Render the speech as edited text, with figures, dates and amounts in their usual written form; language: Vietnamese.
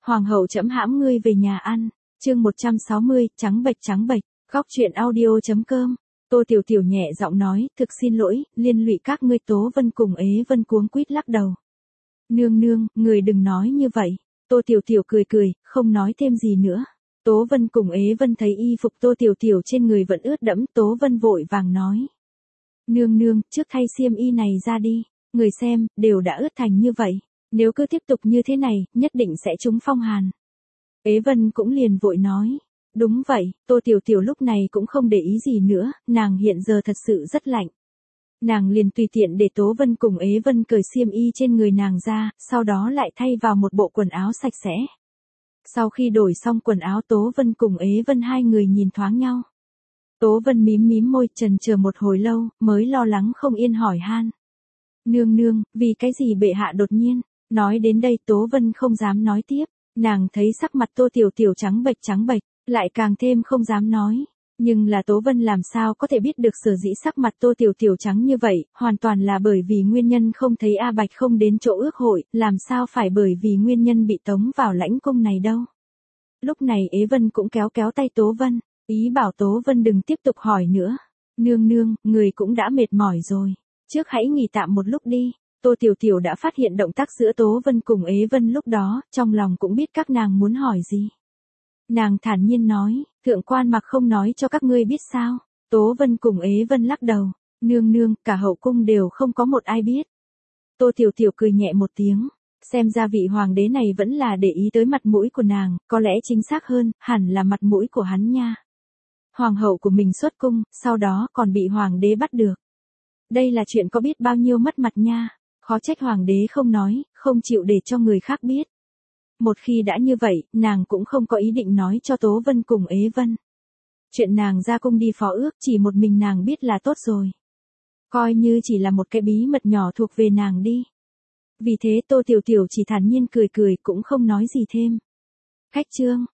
Hoàng hậu trẫm hãm ngươi về nhà ăn. Chương 160, trắng bệch. Góc truyện audio.com. Tô Tiểu Tiểu nhẹ giọng nói, thực xin lỗi, liên lụy các ngươi. Tố Vân cùng Ế Vân cuống quýt lắc đầu. Nương nương, người đừng nói như vậy. Tô Tiểu Tiểu cười, không nói thêm gì nữa. Tố Vân cùng Ế Vân thấy y phục Tô Tiểu Tiểu trên người vẫn ướt đẫm, Tố Vân vội vàng nói. Nương, trước thay xiêm y này ra đi, người xem, đều đã ướt thành như vậy. Nếu cứ tiếp tục như thế này, nhất định sẽ trúng phong hàn. Ế Vân cũng liền vội nói. Đúng vậy, Tô Tiểu Tiểu lúc này cũng không để ý gì nữa, nàng hiện giờ thật sự rất lạnh. Nàng liền tùy tiện để Tố Vân cùng Ế Vân cởi xiêm y trên người nàng ra, sau đó lại thay vào một bộ quần áo sạch sẽ. Sau khi đổi xong quần áo, Tố Vân cùng Ế Vân hai người nhìn thoáng nhau. Tố Vân mím môi, chần chờ một hồi lâu, mới lo lắng không yên hỏi han. Nương, vì cái gì bệ hạ đột nhiên? Nói đến đây Tố Vân không dám nói tiếp, nàng thấy sắc mặt Tô Tiểu Tiểu trắng bệch, lại càng thêm không dám nói. Nhưng là Tố Vân làm sao có thể biết được sở dĩ sắc mặt Tô Tiểu Tiểu trắng như vậy, hoàn toàn là bởi vì nguyên nhân không thấy A Bạch không đến chỗ ước hội, làm sao phải bởi vì nguyên nhân bị tống vào lãnh cung này đâu. Lúc này Ế Vân cũng kéo tay Tố Vân, ý bảo Tố Vân đừng tiếp tục hỏi nữa. Nương, người cũng đã mệt mỏi rồi, trước hãy nghỉ tạm một lúc đi. Tô Tiểu Tiểu đã phát hiện động tác giữa Tố Vân cùng Ế Vân lúc đó, trong lòng cũng biết các nàng muốn hỏi gì. Nàng thản nhiên nói, thượng quan mặc không nói cho các ngươi biết sao? Tố Vân cùng Ế Vân lắc đầu, nương, cả hậu cung đều không có một ai biết. Tô Tiểu Tiểu cười nhẹ một tiếng, xem ra vị hoàng đế này vẫn là để ý tới mặt mũi của nàng, có lẽ chính xác hơn, hẳn là mặt mũi của hắn nha. Hoàng hậu của mình xuất cung, sau đó còn bị hoàng đế bắt được. Đây là chuyện có biết bao nhiêu mất mặt nha, khó trách hoàng đế không nói, không chịu để cho người khác biết. Một khi đã như vậy, nàng cũng không có ý định nói cho Tố Vân cùng Ế Vân. Chuyện nàng ra cung đi phó ước chỉ một mình nàng biết là tốt rồi. Coi như chỉ là một cái bí mật nhỏ thuộc về nàng đi. Vì thế Tô Tiểu Tiểu chỉ thản nhiên cười cũng không nói gì thêm. Khách trương,